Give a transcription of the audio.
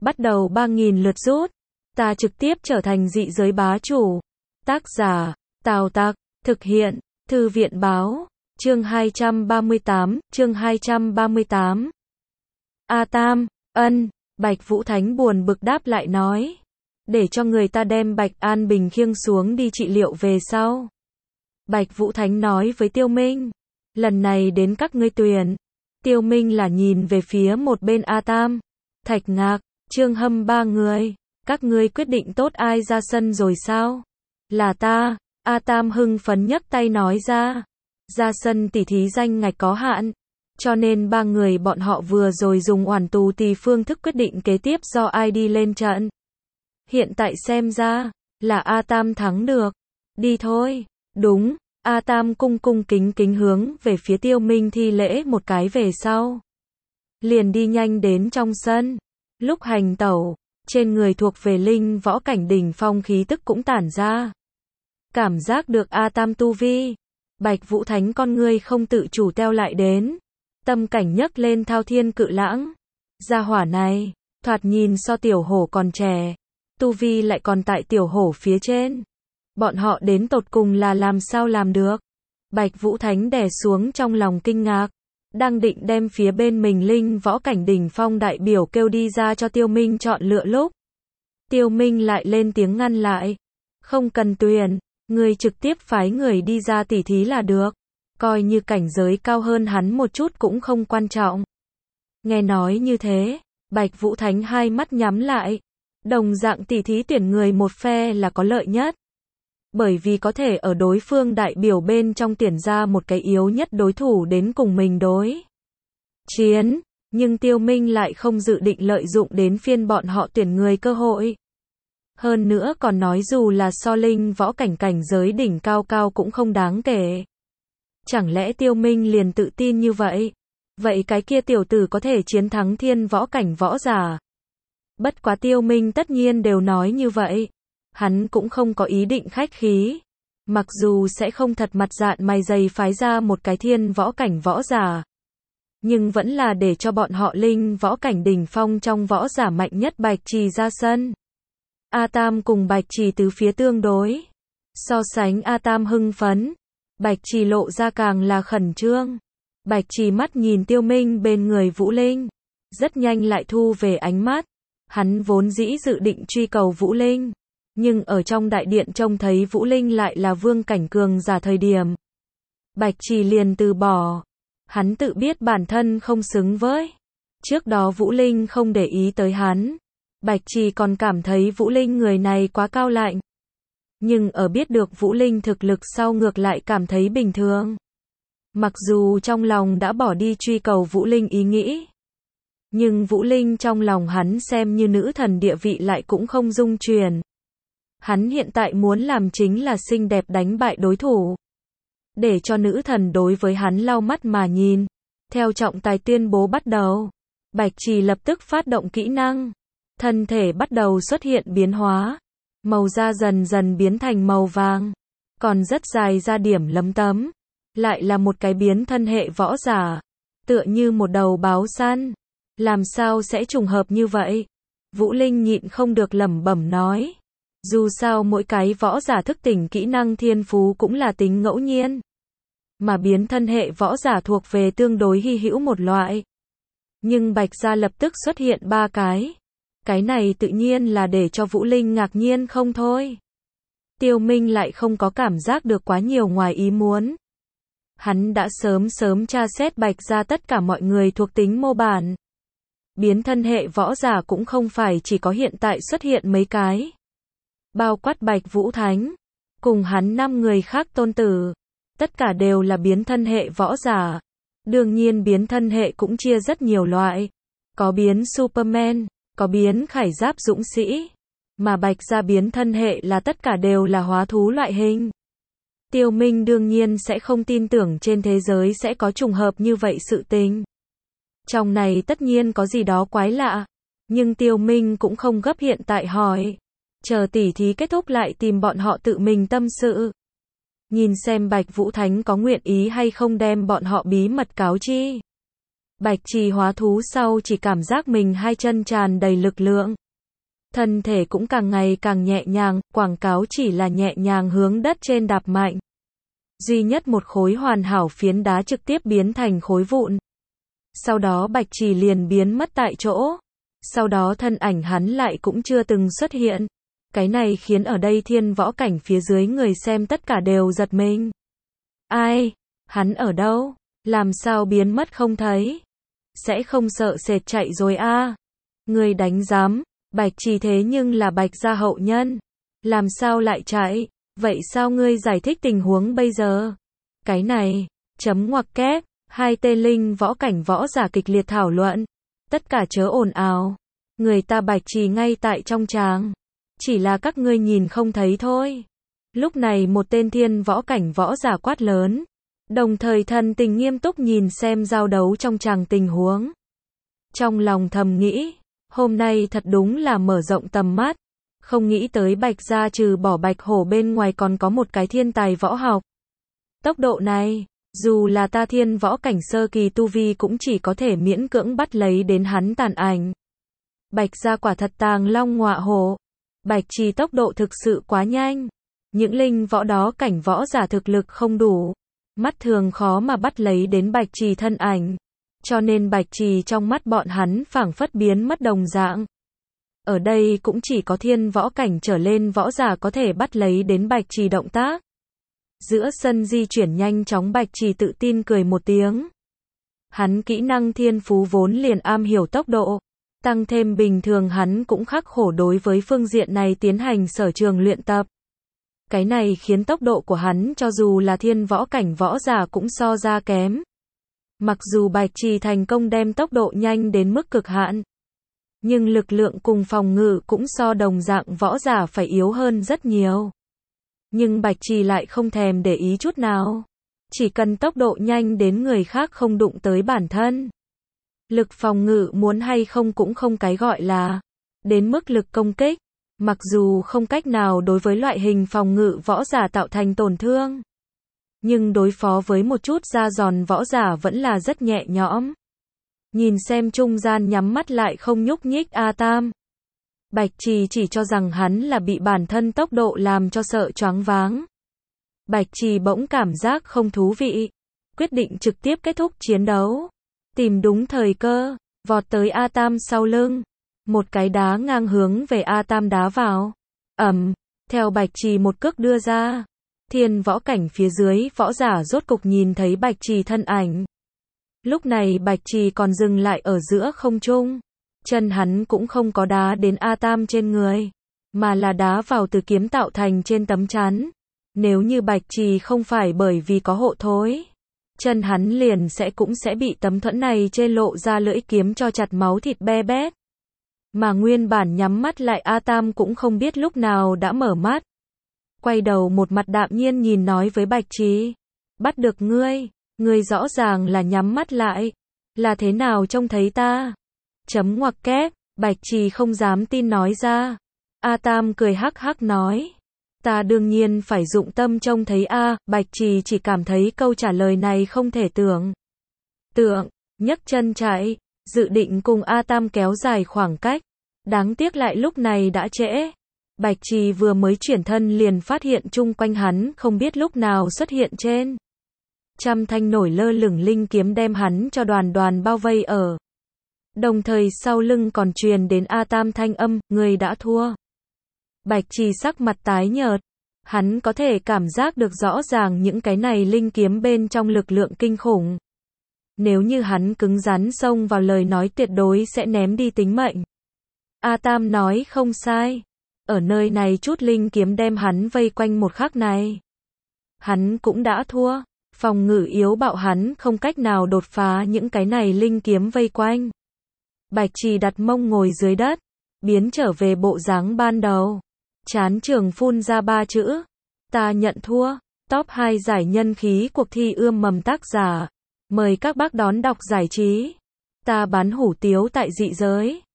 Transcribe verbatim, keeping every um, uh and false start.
bắt đầu ba nghìn lượt rút. Ta trực tiếp trở thành dị giới bá chủ. Tác giả, Tào Tặc, thực hiện, Thư viện báo, chương hai trăm ba mươi tám, chương hai trăm ba mươi tám. A Tam, ân, Bạch Vũ Thánh buồn bực đáp lại nói. Để cho người ta đem Bạch An Bình khiêng xuống đi trị liệu về sau. Bạch Vũ Thánh nói với Tiêu Minh. Lần này đến các ngươi tuyển. Tiêu Minh là nhìn về phía một bên A Tam, Thạch Ngạc, Trương Hâm ba người. Các ngươi quyết định tốt ai ra sân rồi sao? Là ta. A Tam hưng phấn nhấc tay nói ra. Ra sân tỉ thí danh ngạch có hạn. Cho nên ba người bọn họ vừa rồi dùng oản tù tì phương thức quyết định kế tiếp do ai đi lên trận. Hiện tại xem ra, là A Tam thắng được. Đi thôi. Đúng. A Tam cung cung kính kính hướng về phía Tiêu Minh thi lễ một cái về sau. Liền đi nhanh đến trong sân. Lúc hành tẩu, trên người thuộc về linh võ cảnh đỉnh phong khí tức cũng tản ra. Cảm giác được A Tam tu vi. Bạch Vũ Thánh con ngươi không tự chủ teo lại đến. Tâm cảnh nhấc lên thao thiên cự lãng. Gia hỏa này, thoạt nhìn so tiểu hổ còn trẻ. Tu vi lại còn tại tiểu hổ phía trên. Bọn họ đến tột cùng là làm sao làm được. Bạch Vũ Thánh đè xuống trong lòng kinh ngạc. Đang định đem phía bên mình linh võ cảnh đỉnh phong đại biểu kêu đi ra cho Tiêu Minh chọn lựa lúc. Tiêu Minh lại lên tiếng ngăn lại. Không cần tuyển, người trực tiếp phái người đi ra tỉ thí là được. Coi như cảnh giới cao hơn hắn một chút cũng không quan trọng. Nghe nói như thế, Bạch Vũ Thánh hai mắt nhắm lại. Đồng dạng tỉ thí tuyển người một phe là có lợi nhất. Bởi vì có thể ở đối phương đại biểu bên trong tuyển ra một cái yếu nhất đối thủ đến cùng mình đối chiến, nhưng Tiêu Minh lại không dự định lợi dụng đến phiên bọn họ tuyển người cơ hội. Hơn nữa còn nói dù là so linh võ cảnh cảnh giới đỉnh cao cao cũng không đáng kể. Chẳng lẽ Tiêu Minh liền tự tin như vậy? Vậy cái kia tiểu tử có thể chiến thắng thiên võ cảnh võ giả? Bất quá Tiêu Minh tất nhiên đều nói như vậy. Hắn cũng không có ý định khách khí. Mặc dù sẽ không thật mặt dạn mày dày phái ra một cái thiên võ cảnh võ giả. Nhưng vẫn là để cho bọn họ linh võ cảnh đỉnh phong trong võ giả mạnh nhất Bạch Trì ra sân. A Tam cùng Bạch Trì tứ phía tương đối. So sánh A Tam hưng phấn. Bạch Trì lộ ra càng là khẩn trương. Bạch Trì mắt nhìn Tiêu Minh bên người Vũ Linh. Rất nhanh lại thu về ánh mắt. Hắn vốn dĩ dự định truy cầu Vũ Linh. Nhưng ở trong đại điện trông thấy Vũ Linh lại là vương cảnh cường giả thời điểm. Bạch Trì liền từ bỏ. Hắn tự biết bản thân không xứng với. Trước đó Vũ Linh không để ý tới hắn. Bạch Trì còn cảm thấy Vũ Linh người này quá cao lạnh. Nhưng ở biết được Vũ Linh thực lực sau ngược lại cảm thấy bình thường. Mặc dù trong lòng đã bỏ đi truy cầu Vũ Linh ý nghĩ. Nhưng Vũ Linh trong lòng hắn xem như nữ thần địa vị lại cũng không dung chuyển. Hắn hiện tại muốn làm chính là xinh đẹp đánh bại đối thủ. Để cho nữ thần đối với hắn lau mắt mà nhìn. Theo trọng tài tuyên bố bắt đầu. Bạch Trì lập tức phát động kỹ năng. Thân thể bắt đầu xuất hiện biến hóa. Màu da dần dần biến thành màu vàng. Còn rất dài ra điểm lấm tấm. Lại là một cái biến thân hệ võ giả. Tựa như một đầu báo săn. Làm sao sẽ trùng hợp như vậy? Vũ Linh nhịn không được lẩm bẩm nói. Dù sao mỗi cái võ giả thức tỉnh kỹ năng thiên phú cũng là tính ngẫu nhiên. Mà biến thân hệ võ giả thuộc về tương đối hy hữu một loại. Nhưng Bạch gia lập tức xuất hiện ba cái. Cái này tự nhiên là để cho Vũ Linh ngạc nhiên không thôi. Tiêu Minh lại không có cảm giác được quá nhiều ngoài ý muốn. Hắn đã sớm sớm tra xét Bạch gia tất cả mọi người thuộc tính mô bản. Biến thân hệ võ giả cũng không phải chỉ có hiện tại xuất hiện mấy cái. Bao quát Bạch Vũ Thánh, cùng hắn năm người khác tôn tử, tất cả đều là biến thân hệ võ giả. Đương nhiên biến thân hệ cũng chia rất nhiều loại, có biến Superman, có biến khải giáp dũng sĩ, mà Bạch gia biến thân hệ là tất cả đều là hóa thú loại hình. Tiêu Minh đương nhiên sẽ không tin tưởng trên thế giới sẽ có trùng hợp như vậy sự tình. Trong này tất nhiên có gì đó quái lạ, nhưng Tiêu Minh cũng không gấp hiện tại hỏi. Chờ tỉ thí kết thúc lại tìm bọn họ tự mình tâm sự. Nhìn xem Bạch Vũ Thánh có nguyện ý hay không đem bọn họ bí mật cáo chi. Bạch Trì hóa thú sau chỉ cảm giác mình hai chân tràn đầy lực lượng. Thân thể cũng càng ngày càng nhẹ nhàng, quảng cáo chỉ là nhẹ nhàng hướng đất trên đạp mạnh. Duy nhất một khối hoàn hảo phiến đá trực tiếp biến thành khối vụn. Sau đó Bạch Trì liền biến mất tại chỗ. Sau đó thân ảnh hắn lại cũng chưa từng xuất hiện. Cái này khiến ở đây thiên võ cảnh phía dưới người xem tất cả đều giật mình. Ai? Hắn ở đâu? Làm sao biến mất không thấy? Sẽ không sợ sệt chạy rồi a? À? Người đánh giám, Bạch Trì thế nhưng là Bạch gia hậu nhân. Làm sao lại chạy? Vậy sao ngươi giải thích tình huống bây giờ? Cái này, chấm ngoặc kép, hai tên linh võ cảnh võ giả kịch liệt thảo luận. Tất cả chớ ồn ào. Người ta Bạch Trì ngay tại trong tràng. Chỉ là các ngươi nhìn không thấy thôi. Lúc này một tên thiên võ cảnh võ giả quát lớn. Đồng thời thần tình nghiêm túc nhìn xem giao đấu trong tràng tình huống. Trong lòng thầm nghĩ, hôm nay thật đúng là mở rộng tầm mắt. Không nghĩ tới Bạch gia trừ bỏ Bạch Hổ bên ngoài còn có một cái thiên tài võ học. Tốc độ này, dù là ta thiên võ cảnh sơ kỳ tu vi cũng chỉ có thể miễn cưỡng bắt lấy đến hắn tàn ảnh. Bạch gia quả thật tàng long ngọa hổ. Bạch Trì tốc độ thực sự quá nhanh. Những linh võ đó cảnh võ giả thực lực không đủ. Mắt thường khó mà bắt lấy đến Bạch Trì thân ảnh. Cho nên Bạch Trì trong mắt bọn hắn phảng phất biến mất đồng dạng. Ở đây cũng chỉ có thiên võ cảnh trở lên võ giả có thể bắt lấy đến Bạch Trì động tác. Giữa sân di chuyển nhanh chóng Bạch Trì tự tin cười một tiếng. Hắn kỹ năng thiên phú vốn liền am hiểu tốc độ. Tăng thêm bình thường hắn cũng khắc khổ đối với phương diện này tiến hành sở trường luyện tập. Cái này khiến tốc độ của hắn cho dù là thiên võ cảnh võ giả cũng so ra kém. Mặc dù Bạch Trì thành công đem tốc độ nhanh đến mức cực hạn. Nhưng lực lượng cùng phòng ngự cũng so đồng dạng võ giả phải yếu hơn rất nhiều. Nhưng Bạch Trì lại không thèm để ý chút nào. Chỉ cần tốc độ nhanh đến người khác không đụng tới bản thân. Lực phòng ngự muốn hay không cũng không cái gọi là. Đến mức lực công kích. Mặc dù không cách nào đối với loại hình phòng ngự võ giả tạo thành tổn thương. Nhưng đối phó với một chút da giòn võ giả vẫn là rất nhẹ nhõm. Nhìn xem trung gian nhắm mắt lại không nhúc nhích A Tam. Bạch Trì chỉ cho rằng hắn là bị bản thân tốc độ làm cho sợ choáng váng. Bạch Trì bỗng cảm giác không thú vị. Quyết định trực tiếp kết thúc chiến đấu. Tìm đúng thời cơ, vọt tới A Tam sau lưng. Một cái đá ngang hướng về A Tam đá vào. Ầm, theo Bạch Trì một cước đưa ra. Thiên võ cảnh phía dưới võ giả rốt cục nhìn thấy Bạch Trì thân ảnh. Lúc này Bạch Trì còn dừng lại ở giữa không trung. Chân hắn cũng không có đá đến A Tam trên người. Mà là đá vào từ kiếm tạo thành trên tấm chắn. Nếu như Bạch Trì không phải bởi vì có hộ thối. Chân hắn liền sẽ cũng sẽ bị tấm thuẫn này trên lộ ra lưỡi kiếm cho chặt máu thịt be bét. Mà nguyên bản nhắm mắt lại A Tam cũng không biết lúc nào đã mở mắt. Quay đầu một mặt đạm nhiên nhìn nói với Bạch Trì. Bắt được ngươi, ngươi rõ ràng là nhắm mắt lại. Là thế nào trông thấy ta? Chấm ngoặc kép, Bạch Trì không dám tin nói ra. A Tam cười hắc hắc nói. Ta đương nhiên phải dụng tâm trông thấy A, Bạch Trì chỉ cảm thấy câu trả lời này không thể tưởng. Tượng, nhấc chân chạy, dự định cùng A Tam kéo dài khoảng cách. Đáng tiếc lại lúc này đã trễ. Bạch Trì vừa mới chuyển thân liền phát hiện chung quanh hắn không biết lúc nào xuất hiện trên. Trăm thanh nổi lơ lửng linh kiếm đem hắn cho đoàn đoàn bao vây ở. Đồng thời sau lưng còn truyền đến A Tam thanh âm, người đã thua. Bạch Trì sắc mặt tái nhợt. Hắn có thể cảm giác được rõ ràng những cái này linh kiếm bên trong lực lượng kinh khủng. Nếu như hắn cứng rắn xông vào lời nói tuyệt đối sẽ ném đi tính mệnh. A Tam nói không sai. Ở nơi này chút linh kiếm đem hắn vây quanh một khắc này. Hắn cũng đã thua. Phòng ngự yếu bạo hắn không cách nào đột phá những cái này linh kiếm vây quanh. Bạch Trì đặt mông ngồi dưới đất. Biến trở về bộ dáng ban đầu. Chán trường phun ra ba chữ. Ta nhận thua. Top hai giải nhân khí cuộc thi ươm mầm tác giả. Mời các bác đón đọc giải trí. Ta bán hủ tiếu tại dị giới.